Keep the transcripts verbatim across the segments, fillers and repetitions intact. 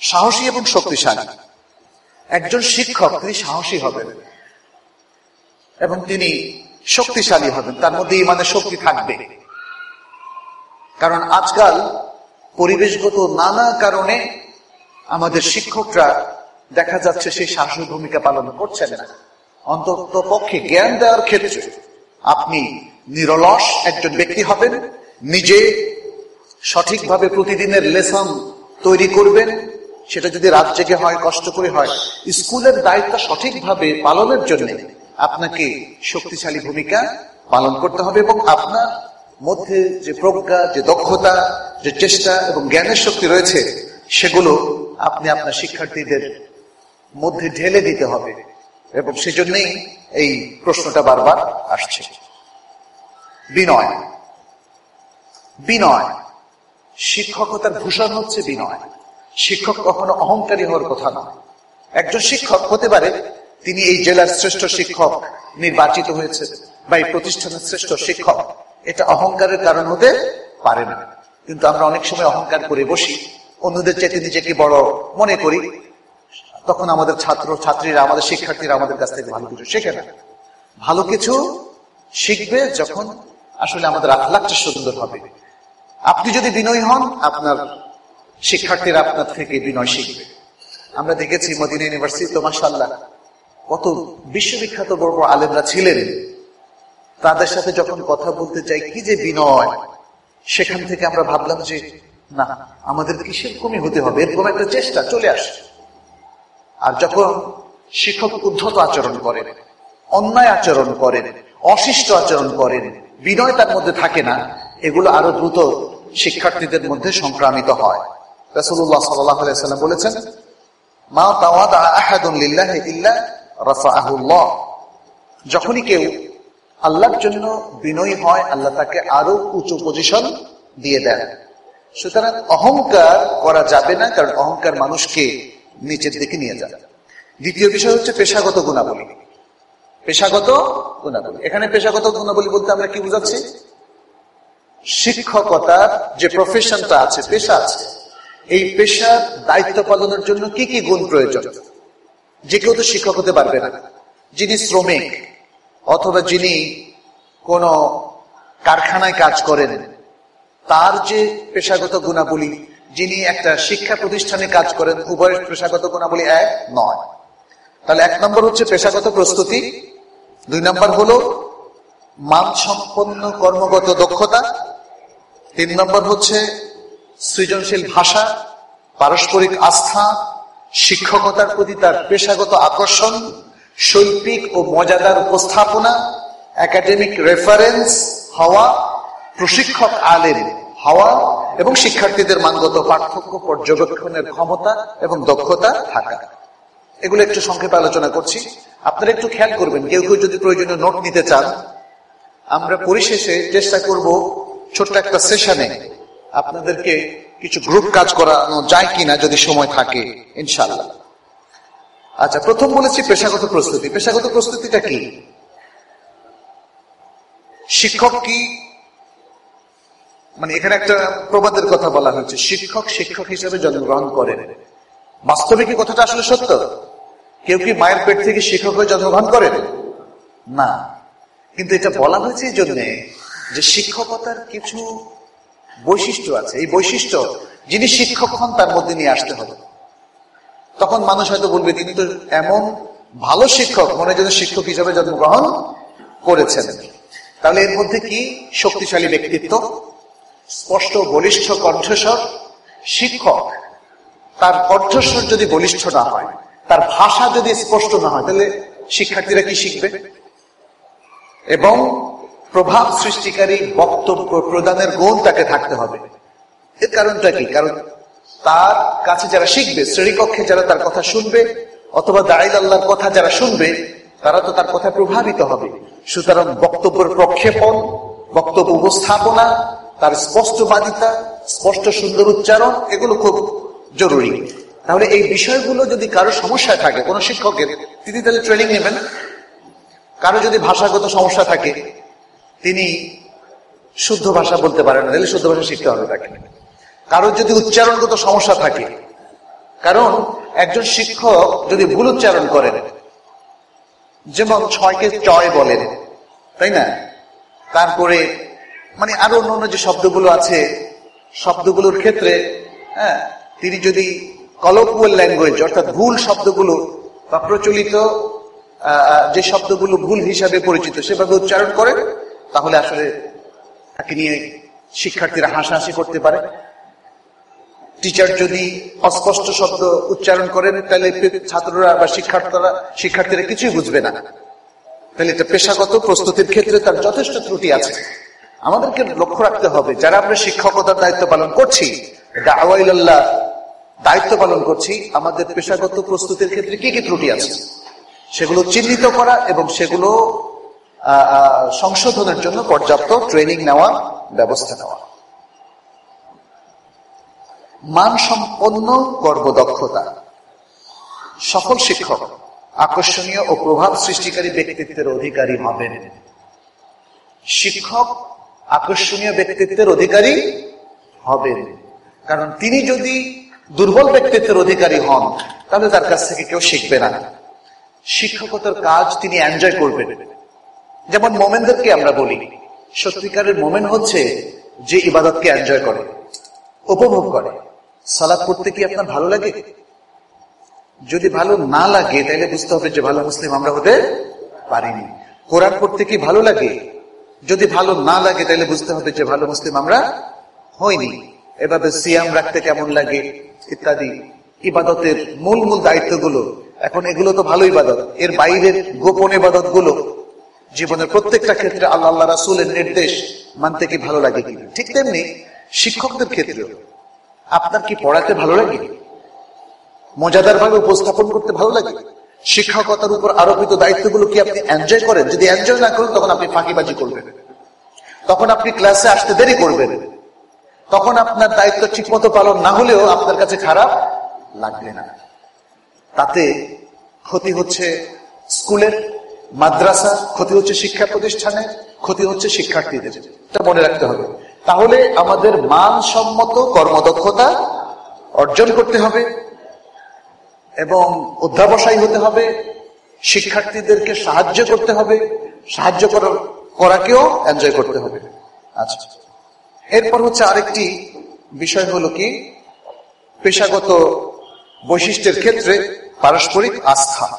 সাহসী এবং শক্তিশালী। একজন শিক্ষক তিনি সাহসী হবেন এবং তিনি শক্তিশালী হবেন, তার মধ্যে ইমানের শক্তি থাকবে। কারণ আজকাল পরিবেশগত নানা কারণে আমাদের শিক্ষকরা দেখা যাচ্ছে সেই সাহসী ভূমিকা পালন করছেন না। অন্তত পক্ষে জ্ঞান দেওয়ার ক্ষেত্রে আপনি নিরলস একজন ব্যক্তি হবেন, নিজে সঠিকভাবে প্রতিদিনের লেসন তৈরি করবেন, সেটা যদি রাত জেগে হয়, কষ্ট করে হয়। স্কুলের দায়িত্ব সঠিকভাবে পালনের জন্য আপনাকে শক্তিশালী ভূমিকা পালন করতে হবে এবং আপনার মধ্যে যে প্রজ্ঞা, যে দক্ষতা, যে চেষ্টা এবং জ্ঞানের শক্তি রয়েছে সেগুলো আপনি আপনার শিক্ষার্থীদের মধ্যে ঢেলে দিতে হবে। এবং সেজন্যই এই প্রশ্নটা বারবার আসছে। বিনয়, বিনয় শিক্ষকতার ভূষণ হচ্ছে বিনয়। শিক্ষক কখনো অহংকারী হওয়ার কথা নয়। একজন শিক্ষক হতে পারে তিনি এই জেলার শ্রেষ্ঠ শিক্ষক নির্বাচিত হয়েছে বা এই প্রতিষ্ঠানের শ্রেষ্ঠ শিক্ষক, এটা অহংকারের কারণ হতে পারে না। কিন্তু আমরা অনেক সময় অহংকার করে বসি, অন্যদের চাইতে নিজেকে বড় মনে করি। তখন আমাদের ছাত্র ছাত্রীরা, আমাদের শিক্ষার্থীরা আমাদের কাছ থেকে ভালো কিছু শেখে না। ভালো কিছু শিখবে যখন আসলে আমাদের আখলাকটা সুন্দর হবে। আপনি যদি বিনয়ী হন, আপনার শিক্ষার্থীরা আপনার থেকে বিনয় শিখবে। আমরা দেখেছি মদিনা ইউনিভার্সিটি তো মাশাআল্লাহ কত বিশ্ববিখ্যাত বড় বড় আলেমরা ছিলেন, তাদের সাথে যখন কথা বলতে চাই কি যে বিনয়, সেখান থেকে আমরা ভাবলাম যে না, আমাদের কি সেরকমই হতে হবে, এরকম একটা চেষ্টা চলে আসে। আর যখন শিক্ষক উদ্ধত আচরণ করেন, অন্যায় আচরণ করেন, অশিষ্ট আচরণ করেন, বিনয় তার মধ্যে থাকে না, এগুলো আরো দ্রুত শিক্ষার্থীদের মধ্যে সংক্রামিত হয়। রাসূলুল্লাহ সাল্লাল্লাহু আলাইহি ওয়াসাল্লাম বলেছেন, মা তাওয়াদা আহাদুন লিল্লাহি ইল্লা রাফাআহুল্লাহ। যখনই কেউ আল্লাহর জন্য বিনয়ী হয়, আল্লাহ তাকে আরো উঁচু পজিশন দিয়ে দেন। সুতরাং অহংকার করা যাবে না, কারণ অহংকার মানুষকে নিচের দিকে নিয়ে যায়। দ্বিতীয় বিষয় হচ্ছে পেশাগত গুণাবলী। পেশাগত গুণাবলী, এখানে পেশাগত গুণাবলী বলতে আমরা কি বুঝাচ্ছি? শিক্ষকতার যে প্রফেশনটা আছে, পেশা আছে, এই পেশার দায়িত্ব পালনের জন্য কি কি গুণ প্রয়োজন। যে কেউ তো শিক্ষক হতে পারবে না। যিনি শ্রমিক অথবা যিনি কোন কারখানায় কাজ করেন, তার যে পেশাগত গুণাবলী, যিনি একটা শিক্ষা প্রতিষ্ঠানে কাজ করেন, উভয়ের পেশাগত গুণাবলী এক নয়। তাহলে এক নম্বর হচ্ছে পেশাগত প্রস্তুতি, দুই নম্বর হলো মানসম্পন্ন কর্মগত দক্ষতা, তিন নম্বর হচ্ছে সৃজনশীল ভাষা, পারস্পরিক আস্থা, শিক্ষকতার প্রতি তার পেশাগত আকর্ষণ, শৈল্পিক ও মজাদার উপস্থাপনা, একাডেমিক রেফারেন্স হওয়া, প্রশিক্ষক আলেম হওয়া এবং শিক্ষার্থীদের মানগত পার্থক্য পর্যবেক্ষণের ক্ষমতা এবং দক্ষতা থাকা। এগুলো একটু সংক্ষেপে আলোচনা করছি, আপনারা একটু খেয়াল করবেন। কেউ কেউ যদি প্রয়োজনীয় নোট নিতে চান, আমরা পরিশেষে চেষ্টা করব ছোট্ট একটা সেশনে আপনাদেরকে কিছু গ্রুপ কাজ করানো যায় কিনা, যদি সময় থাকে ইনশাআল্লাহ। আচ্ছা, প্রথম বলেছি পেশাগত প্রস্তুতি। পেশাগত প্রস্তুতিটা কি? শিক্ষক কি, মানে এখানে একটা প্রবাদের কথা বলা হয়েছে, শিক্ষক শিক্ষক হিসেবে জন্মগ্রহণ করেন। বাস্তবে কি কথাটা আসলে সত্য? কেউ কি মায়ের পেট থেকে শিক্ষক হয়ে জন্মগ্রহণ করেন? না। কিন্তু এটা বলা হয়েছে এই জন্য যে শিক্ষকতার কিছু বৈশিষ্ট্য আছে, এই বৈশিষ্ট্য যিনি শিক্ষক হন তার মধ্যে নিয়ে আসতে হবে। তখন মানুষ হয়তো বলবে তিনি তো এমন ভালো শিক্ষক, মনে যেন শিক্ষক হিসেবে জন্মগ্রহণ করেছেন। তাহলে এর মধ্যে কি? শক্তিশালী ব্যক্তিত্ব, স্পষ্ট বলিষ্ঠ কণ্ঠস্বর। শিক্ষক তার কণ্ঠস্বর যদি বলিষ্ঠ না হয়, তার ভাষা যদি স্পষ্ট না হয়, তাহলে শিক্ষার্থীরা কি শিখবে? এবং প্রভাব সৃষ্টিকারী বক্তব্য প্রদানের গুণ তাকে থাকতে হবে। এর কারণটা কি? কারণ তার কাছে যারা শিখবে, শ্রেণীকক্ষে যারা তার কথা শুনবে অথবা দাঈ আল্লাহর কথা যারা শুনবে, তারা তো তার কথা প্রভাবিত হবে। সুতরাং বক্তব্যের প্রক্ষেপণ, বক্তব্য উপস্থাপনা, তার স্পষ্টবাদিতা, স্পষ্ট সুন্দর উচ্চারণ, এগুলো খুব জরুরি। তাহলে এই বিষয়গুলো যদি কারো সমস্যায় থাকে, কোন শিক্ষকের, তিনি তাহলে ট্রেনিং নেবেন। কারো যদি ভাষাগত সমস্যা থাকে, তিনি শুদ্ধ ভাষা বলতে পারেন না, তাহলে শুদ্ধ ভাষা শিখতে হবে তাকে। কারো যদি উচ্চারণগত সমস্যা থাকে, কারণ একজন শিক্ষক যদি ভুল উচ্চারণ করেন, যেমন ছয়কে চয় বলেন, তাই না, তারপরে মানে আরো অন্য যে শব্দগুলো আছে, শব্দগুলোর ক্ষেত্রে হ্যাঁ তিনি যদি কলোকুয়াল ল্যাঙ্গুয়েজ অর্থাৎ ভুল শব্দগুলো বা প্রচলিত যে শব্দগুলো ভুল হিসাবে পরিচিত সেভাবে উচ্চারণ করেন, তাহলে আসলে তাকে নিয়ে শিক্ষার্থীরা হাসাহাসি করতে পারে। টিচার যদি অস্পষ্ট শব্দ উচ্চারণ করেন, তাহলে ছাত্ররা বা শিক্ষার্থীরা শিক্ষার্থীরা কিছুই বুঝবে না। তাহলে এটা পেশাগত প্রস্তুতির ক্ষেত্রে তার যথেষ্ট ত্রুটি আছে। আমাদেরকে লক্ষ্য রাখতে হবে, যারা আমরা শিক্ষকতার দায়িত্ব পালন করছি, দাওয়া ইলাল্লাহ দায়িত্ব পালন করছি, আমাদের পেশাগত প্রস্তুতির ক্ষেত্রে কি কি ত্রুটি আছে সেগুলো চিহ্নিত করা এবং সেগুলো সংশোধনের জন্য পর্যাপ্ত ট্রেনিং নেওয়া, ব্যবস্থা নেওয়া। মানসম্পন্ন কর্মদক্ষতা। সফল শিক্ষক আকর্ষণীয় ও প্রভাব সৃষ্টিকারী ব্যক্তিত্বের অধিকারী হবেন। শিক্ষক আকর্ষণীয় ব্যক্তিত্বের অধিকারী হবেন, কারণ তিনি যদি দুর্বল ব্যক্তিত্বের অধিকারী হন, তাহলে তার কাছ থেকে কেউ শিখবে না। শিক্ষকতার কাজ তিনি এনজয় করবেন। যেমন মোমেনদেরকে আমরা বলি, সত্যিকারের মোমেন হচ্ছে যে ইবাদতকে এনজয় করে, উপভোগ করে। সালাত পড়তে কি আপনার ভালো লাগে? যদি ভালো না লাগে তাহলে বুঝতে হবে যে ভালো মুসলিম আমরা হতে পারিনি। কোরআন পড়তে কি ভালো লাগে? যদি ভালো না লাগে তাহলে বুঝতে হবে যে ভালো মুসলিম আমরা হইনি। এভাবে সিয়াম রাখতে কেমন লাগে ইত্যাদি ইবাদতের মূল মূল দায়িত্বগুলো, এখন এগুলো তো ভালো ইবাদত, এর বাইরের গোপন ইবাদত গুলো জীবনের প্রত্যেকটা ক্ষেত্রে আল্লাহ আল্লাহ রাসূলের নির্দেশ মানতে কি ভালো লাগে কিনা। ঠিক তেমনি শিক্ষকদের ক্ষেত্রেও আপনার কি পড়াতে ভালো লাগে, মজাদার ভাবে উপস্থাপন করতে ভালো লাগে, শিক্ষকতার উপর আরোপিত দায়িত্বগুলো কি আপনি এনজয় করেন? যদি এনজয় না করেন তখন আপনি ফাঁকিবাজি করবেন, তখন আপনি ক্লাসে আসতে দেরি করবেন, তখন আপনার দায়িত্ব ঠিক মতো পালন না হলেও আপনার কাছে খারাপ লাগবে না। তাতে ক্ষতি হচ্ছে স্কুলের, মাদ্রাসা, ক্ষতি হচ্ছে শিক্ষা প্রতিষ্ঠানে, ক্ষতি হচ্ছে শিক্ষার্থীদের। এটা মনে রাখতে হবে। তাহলে আমাদের মানসম্মত কর্মদক্ষতা অর্জন করতে হবে এবং অধ্যাবসায়ী হতে হবে, শিক্ষার্থীদেরকে সাহায্য করতে হবে, সাহায্য করার করাকেও এনজয় করতে হবে। আচ্ছা, এরপর হচ্ছে আরেকটি বিষয় হলো কি, পেশাগত বৈশিষ্ট্যের ক্ষেত্রে পারস্পরিক আস্থা।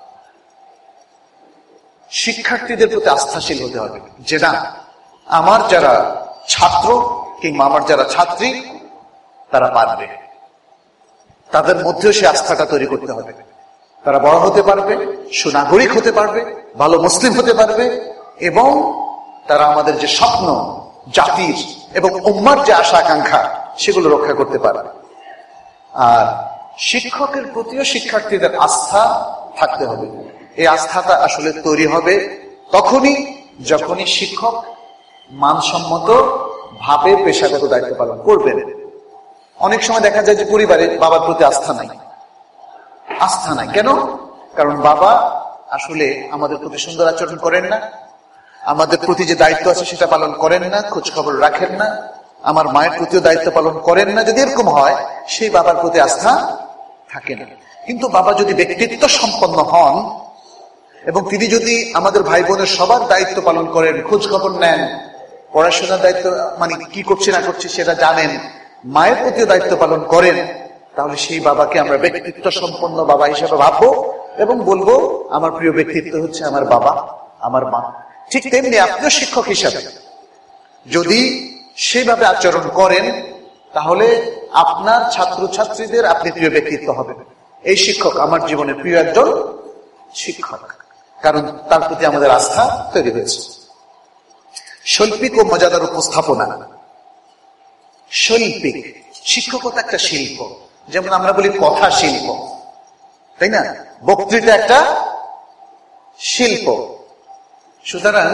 শিক্ষার্থীদের প্রতি আস্থাশীল হতে হবে, যে না, আমার যারা ছাত্র কিংবা আমার যারা ছাত্রী তারা পারবে, তাদের মধ্যেও সে আস্থাটা তৈরি করতে হবে। তারা বড় হতে পারবে, সুনাগরিক হতে পারবে, ভালো মুসলিম হতে পারবে এবং তারা আমাদের যে স্বপ্ন জাতির এবং উম্মার যে আশা আকাঙ্ক্ষা সেগুলো রক্ষা করতে পারবে। আর শিক্ষকের প্রতিও শিক্ষার্থীদের আস্থা থাকতে হবে। এই আস্থাটা আসলে তৈরি হবে তখনই যখনই শিক্ষক মানসম্মত ভাবে পেশাগত দায়িত্ব পালন করবেন। অনেক সময় দেখা যায় যে পরিবারে বাবার প্রতি আস্থা নাই। আস্থা নাই কেন? কারণ বাবা আসলে আমাদের প্রতি সুন্দর আচরণ করেন না, আমাদের প্রতি যে দায়িত্ব আছে সেটা পালন করেন না, খোঁজ খবর রাখেন না, আমার মায়ের প্রতিও দায়িত্ব পালন করেন না। যদি এরকম হয়, সেই বাবার প্রতি আস্থা থাকে না। কিন্তু বাবা যদি ব্যক্তিত্ব সম্পন্ন হন এবং তিনি যদি আমাদের ভাই বোনের সবার দায়িত্ব পালন করেন, খোঁজ খবর নেন, পড়াশোনার দায়িত্ব মানে কি করছে না করছে সেটা জানেন, মায়ের প্রতিও দায়িত্ব পালন করেন, তাহলে সেই বাবাকে আমরা ব্যক্তিত্ব সম্পন্ন বাবা হিসেবে ভাববো এবং বলবো আমার প্রিয় ব্যক্তিত্ব হচ্ছে আমার বাবা, আমার মা। ঠিক তেমনি আপনিও শিক্ষক হিসাবে যদি সেইভাবে আচরণ করেন, তাহলে আপনার ছাত্রছাত্রীদের আপনি প্রিয় ব্যক্তিত্ব হবেন। এই শিক্ষক আমার জীবনের প্রিয় একজন শিক্ষক, কারণ তার প্রতি আমাদের আস্থা তৈরি হয়েছে। শৈল্পিক ও মজাদার উপস্থাপনা। শৈল্পিক, শিক্ষকতা একটা শিল্প, যেমন আমরা বলি কথা শিল্প, তাই না? বক্তৃতা একটা শিল্প। সুতরাং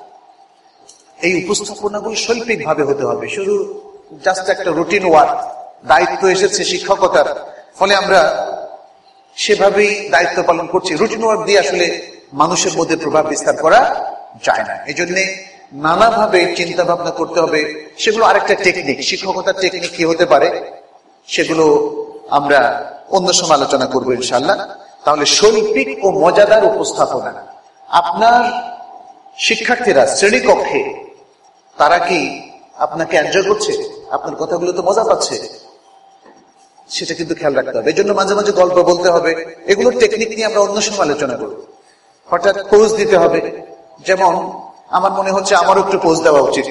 এই উপস্থাপনাগুলো শৈল্পিক ভাবে হতে হবে। শুধু জাস্ট একটা রুটিন ওয়ার্ক, দায়িত্ব এসেছে শিক্ষকতার, ফলে আমরা সেভাবেই দায়িত্ব পালন করছি। রুটিন ওয়ার্ক দিয়ে আসলে মানুষের মধ্যে প্রভাব বিস্তার করা যায় না। এই জন্য নানাভাবে চিন্তা ভাবনা করতে হবে। সেগুলো আরেকটা টেকনিক, শিক্ষকতার টেকনিক কি হতে পারে সেগুলো আমরা অন্য সময় আলোচনা করবো ইনশাআল্লাহ। তাহলে শৈল্পিক ও মজাদার উপস্থাপনা, আপনার শিক্ষার্থীরা শ্রেণীকক্ষে তারা কি আপনাকে এনজয় করছে, আপনার কথাগুলো তো মজা পাচ্ছে, সেটা কিন্তু খেয়াল রাখতে হবে। এই জন্য মাঝে মাঝে গল্প বলতে হবে, এগুলোর টেকনিক নিয়ে আমরা অন্য সময় আলোচনা করব। হঠাৎ পোজ দিতে হবে, যেমন আমার মনে হচ্ছে আমারও একটু পোজ দেওয়া উচিত,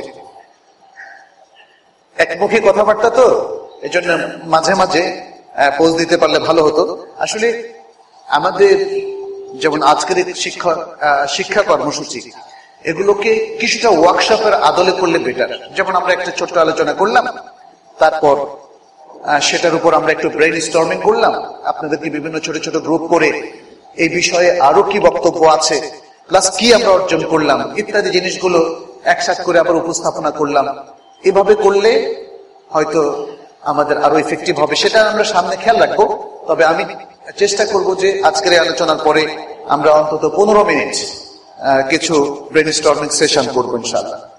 একমুখী কথাবার্তা তো, এই জন্য মাঝে মাঝে পোজ দিতে পারলে ভালো হতো। আসলে আমাদের যেমন আজকের শিক্ষা শিক্ষা কর্মসূচি, এগুলোকে কিছুটা ওয়ার্কশপের আদলে করলে বেটার। যেমন আমরা একটা ছোট্ট আলোচনা করলাম, তারপর সেটার উপর আমরা একটু ব্রেইন স্টর্মিং করলাম, আপনাদেরকে বিভিন্ন ছোট ছোট গ্রুপ করে এই বিষয়ে আরো কি বক্তব্য আছে, প্লাস কি আমরা অর্জন করলাম ইত্যাদি জিনিসগুলো একসাথে করে আবার উপস্থাপনা করলাম। এভাবে করলে হয়তো আমাদের আরো ইফেক্টিভ হবে, সেটা আমরা সামনে খেয়াল রাখবো। তবে আমি চেষ্টা করব যে আজকের এই আলোচনার পরে আমরা অন্তত পনেরো মিনিট কিছু ব্রেইন স্টর্মিং সেশন করবো ইনশাআল্লাহ।